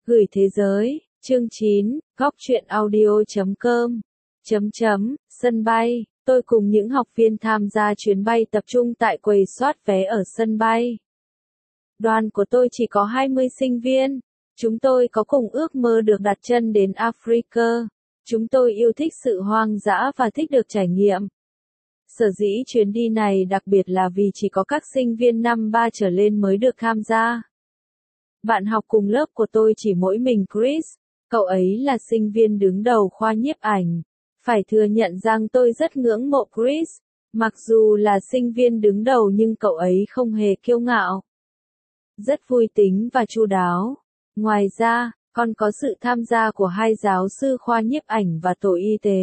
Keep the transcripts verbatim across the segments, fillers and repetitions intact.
Gửi thế giới, chương chín, góc truyện audio chấm com, chấm chấm, sân bay, tôi cùng những học viên tham gia chuyến bay tập trung tại quầy soát vé ở sân bay. Đoàn của tôi chỉ có hai mươi sinh viên. Chúng tôi có cùng ước mơ được đặt chân đến Africa. Chúng tôi yêu thích sự hoang dã và thích được trải nghiệm. Sở dĩ chuyến đi này đặc biệt là vì chỉ có các sinh viên năm ba trở lên mới được tham gia. Bạn học cùng lớp của tôi chỉ mỗi mình Chris, cậu ấy là sinh viên đứng đầu khoa nhiếp ảnh. Phải thừa nhận rằng tôi rất ngưỡng mộ Chris, mặc dù là sinh viên đứng đầu nhưng cậu ấy không hề kiêu ngạo. Rất vui tính và chu đáo. Ngoài ra, còn có sự tham gia của hai giáo sư khoa nhiếp ảnh và tổ y tế.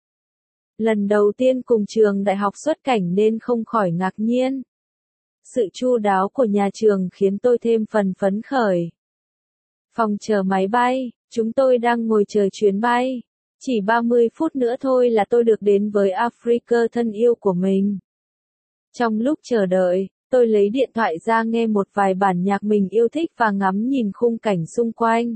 Lần đầu tiên cùng trường đại học xuất cảnh nên không khỏi ngạc nhiên. Sự chu đáo của nhà trường khiến tôi thêm phần phấn khởi. Phòng chờ máy bay, chúng tôi đang ngồi chờ chuyến bay. Chỉ ba mươi phút nữa thôi là tôi được đến với Africa thân yêu của mình. Trong lúc chờ đợi, tôi lấy điện thoại ra nghe một vài bản nhạc mình yêu thích và ngắm nhìn khung cảnh xung quanh.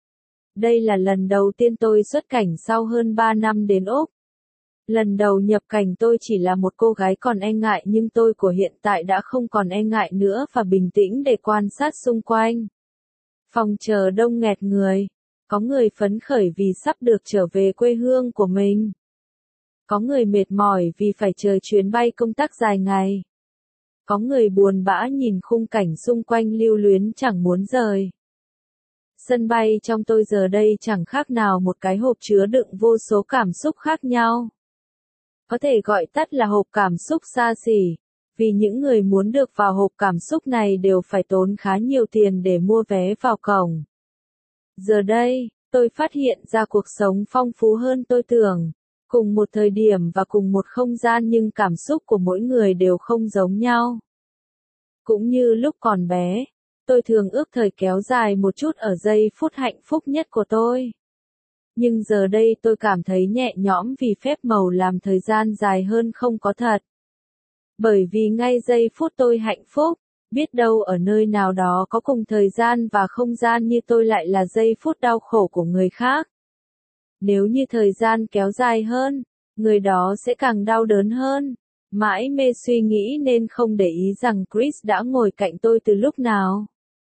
Đây là lần đầu tiên tôi xuất cảnh sau hơn ba năm đến Úc. Lần đầu nhập cảnh tôi chỉ là một cô gái còn e ngại nhưng tôi của hiện tại đã không còn e ngại nữa và bình tĩnh để quan sát xung quanh. Phòng chờ đông nghẹt người. Có người phấn khởi vì sắp được trở về quê hương của mình. Có người mệt mỏi vì phải chờ chuyến bay công tác dài ngày. Có người buồn bã nhìn khung cảnh xung quanh lưu luyến chẳng muốn rời. Sân bay trong tôi giờ đây chẳng khác nào một cái hộp chứa đựng vô số cảm xúc khác nhau. Có thể gọi tắt là hộp cảm xúc xa xỉ, vì những người muốn được vào hộp cảm xúc này đều phải tốn khá nhiều tiền để mua vé vào cổng. Giờ đây, tôi phát hiện ra cuộc sống phong phú hơn tôi tưởng. Cùng một thời điểm và cùng một không gian nhưng cảm xúc của mỗi người đều không giống nhau. Cũng như lúc còn bé, tôi thường ước thời kéo dài một chút ở giây phút hạnh phúc nhất của tôi. Nhưng giờ đây tôi cảm thấy nhẹ nhõm vì phép màu làm thời gian dài hơn không có thật. Bởi vì ngay giây phút tôi hạnh phúc, biết đâu ở nơi nào đó có cùng thời gian và không gian như tôi lại là giây phút đau khổ của người khác. Nếu như thời gian kéo dài hơn, người đó sẽ càng đau đớn hơn. Mãi mê suy nghĩ nên không để ý rằng Chris đã ngồi cạnh tôi từ lúc nào.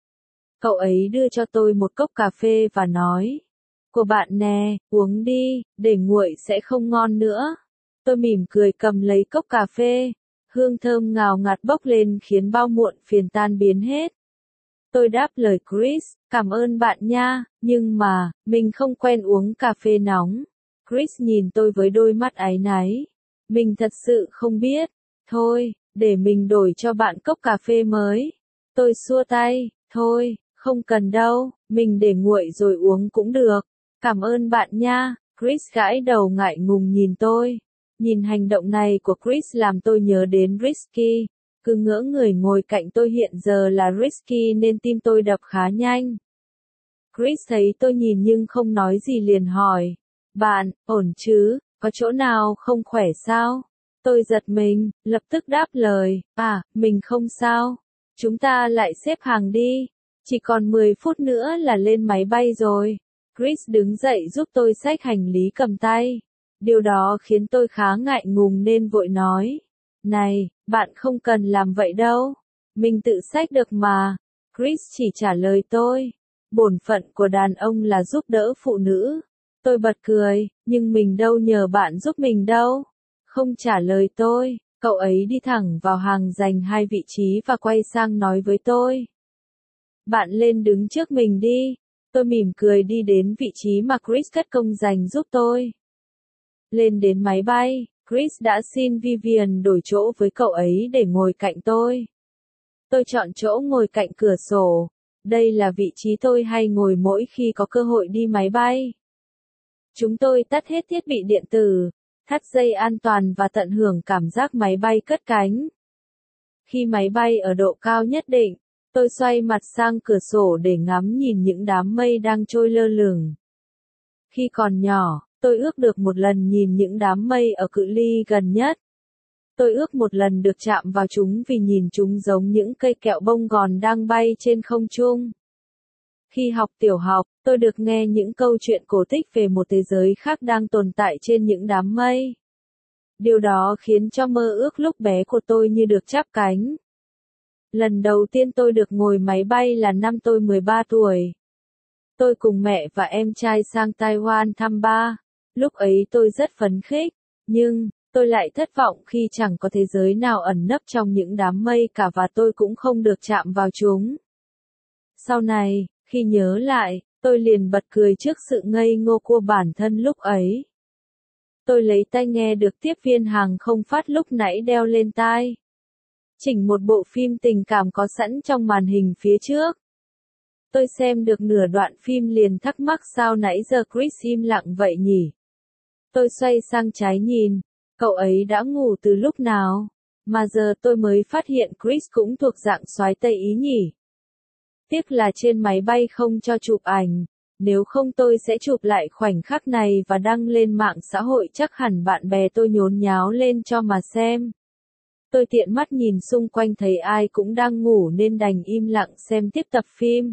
Cậu ấy đưa cho tôi một cốc cà phê và nói, của bạn nè, uống đi, để nguội sẽ không ngon nữa. Tôi mỉm cười cầm lấy cốc cà phê, hương thơm ngào ngạt bốc lên khiến bao muộn phiền tan biến hết. Tôi đáp lời Chris, cảm ơn bạn nha, nhưng mà, mình không quen uống cà phê nóng. Chris nhìn tôi với đôi mắt áy náy. Mình thật sự không biết. Thôi, để mình đổi cho bạn cốc cà phê mới. Tôi xua tay, thôi, không cần đâu, mình để nguội rồi uống cũng được. Cảm ơn bạn nha. Chris gãi đầu ngại ngùng nhìn tôi. Nhìn hành động này của Chris làm tôi nhớ đến Risky. Cứ ngỡ người ngồi cạnh tôi hiện giờ là Risky nên tim tôi đập khá nhanh. Chris thấy tôi nhìn nhưng không nói gì liền hỏi. Bạn, ổn chứ, có chỗ nào không khỏe sao? Tôi giật mình, lập tức đáp lời, à, mình không sao. Chúng ta lại xếp hàng đi. Chỉ còn mười phút nữa là lên máy bay rồi. Chris đứng dậy giúp tôi xách hành lý cầm tay. Điều đó khiến tôi khá ngại ngùng nên vội nói. Này, bạn không cần làm vậy đâu. Mình tự xách được mà. Chris chỉ trả lời tôi. Bổn phận của đàn ông là giúp đỡ phụ nữ. Tôi bật cười, nhưng mình đâu nhờ bạn giúp mình đâu. Không trả lời tôi, cậu ấy đi thẳng vào hàng dành hai vị trí và quay sang nói với tôi. Bạn lên đứng trước mình đi. Tôi mỉm cười đi đến vị trí mà Chris cất công dành giúp tôi. Lên đến máy bay, Chris đã xin Vivian đổi chỗ với cậu ấy để ngồi cạnh tôi. Tôi chọn chỗ ngồi cạnh cửa sổ. Đây là vị trí tôi hay ngồi mỗi khi có cơ hội đi máy bay. Chúng tôi tắt hết thiết bị điện tử, thắt dây an toàn và tận hưởng cảm giác máy bay cất cánh. Khi máy bay ở độ cao nhất định, tôi xoay mặt sang cửa sổ để ngắm nhìn những đám mây đang trôi lơ lửng. Khi còn nhỏ, tôi ước được một lần nhìn những đám mây ở cự ly gần nhất. Tôi ước một lần được chạm vào chúng vì nhìn chúng giống những cây kẹo bông gòn đang bay trên không trung. Khi học tiểu học, tôi được nghe những câu chuyện cổ tích về một thế giới khác đang tồn tại trên những đám mây. Điều đó khiến cho mơ ước lúc bé của tôi như được chắp cánh. Lần đầu tiên tôi được ngồi máy bay là năm tôi mười ba tuổi. Tôi cùng mẹ và em trai sang Taiwan thăm ba. Lúc ấy tôi rất phấn khích, nhưng tôi lại thất vọng khi chẳng có thế giới nào ẩn nấp trong những đám mây cả và tôi cũng không được chạm vào chúng. Sau này, khi nhớ lại, tôi liền bật cười trước sự ngây ngô của bản thân lúc ấy. Tôi lấy tai nghe được tiếp viên hàng không phát lúc nãy đeo lên tai. Chỉnh một bộ phim tình cảm có sẵn trong màn hình phía trước. Tôi xem được nửa đoạn phim liền thắc mắc sao nãy giờ Chris im lặng vậy nhỉ? Tôi xoay sang trái nhìn, cậu ấy đã ngủ từ lúc nào? Mà giờ tôi mới phát hiện Chris cũng thuộc dạng soái Tây Ý nhỉ? Tiếc là trên máy bay không cho chụp ảnh, nếu không tôi sẽ chụp lại khoảnh khắc này và đăng lên mạng xã hội, chắc hẳn bạn bè tôi nhốn nháo lên cho mà xem. Tôi tiện mắt nhìn xung quanh thấy ai cũng đang ngủ nên đành im lặng xem tiếp tập phim.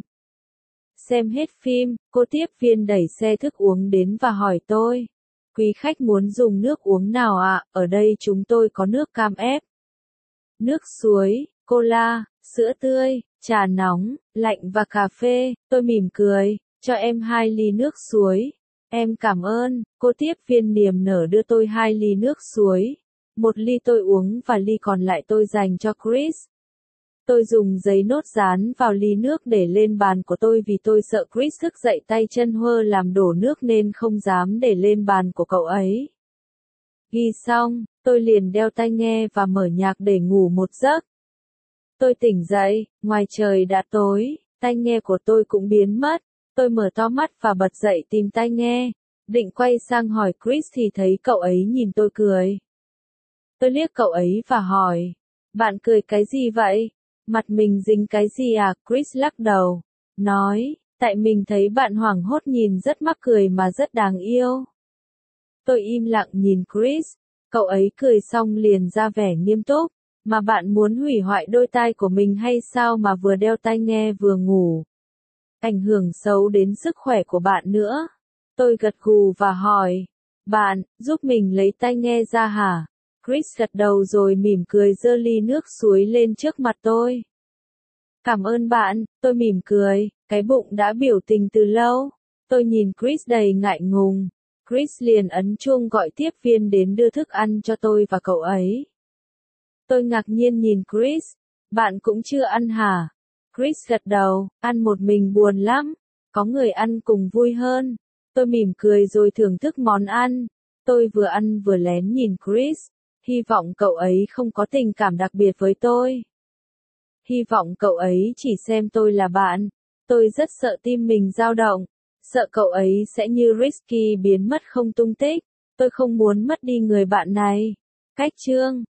Xem hết phim, cô tiếp viên đẩy xe thức uống đến và hỏi tôi. Quý khách muốn dùng nước uống nào ạ? À? Ở đây chúng tôi có nước cam ép, nước suối, cola, sữa tươi, trà nóng, lạnh và cà phê. Tôi mỉm cười, cho em hai ly nước suối. Em cảm ơn, cô tiếp viên niềm nở đưa tôi hai ly nước suối. Một ly tôi uống và ly còn lại tôi dành cho Chris. Tôi dùng giấy nốt dán vào ly nước để lên bàn của tôi vì tôi sợ Chris thức dậy tay chân hơ làm đổ nước nên không dám để lên bàn của cậu ấy. Ghi xong, tôi liền đeo tai nghe và mở nhạc để ngủ một giấc. Tôi tỉnh dậy, ngoài trời đã tối, tai nghe của tôi cũng biến mất. Tôi mở to mắt và bật dậy tìm tai nghe. Định quay sang hỏi Chris thì thấy cậu ấy nhìn tôi cười. Tôi liếc cậu ấy và hỏi, bạn cười cái gì vậy? Mặt mình dính cái gì à? Chris lắc đầu, nói, tại mình thấy bạn hoảng hốt nhìn rất mắc cười mà rất đáng yêu. Tôi im lặng nhìn Chris, cậu ấy cười xong liền ra vẻ nghiêm túc, mà bạn muốn hủy hoại đôi tai của mình hay sao mà vừa đeo tai nghe vừa ngủ? Ảnh hưởng xấu đến sức khỏe của bạn nữa. Tôi gật gù và hỏi, bạn, giúp mình lấy tai nghe ra hả? Chris gật đầu rồi mỉm cười giơ ly nước suối lên trước mặt tôi. Cảm ơn bạn, tôi mỉm cười, cái bụng đã biểu tình từ lâu. Tôi nhìn Chris đầy ngại ngùng. Chris liền ấn chuông gọi tiếp viên đến đưa thức ăn cho tôi và cậu ấy. Tôi ngạc nhiên nhìn Chris, bạn cũng chưa ăn hả? Chris gật đầu, ăn một mình buồn lắm, có người ăn cùng vui hơn. Tôi mỉm cười rồi thưởng thức món ăn. Tôi vừa ăn vừa lén nhìn Chris. Hy vọng cậu ấy không có tình cảm đặc biệt với tôi. Hy vọng cậu ấy chỉ xem tôi là bạn. Tôi rất sợ tim mình dao động. Sợ cậu ấy sẽ như Risky biến mất không tung tích. Tôi không muốn mất đi người bạn này. Cách chương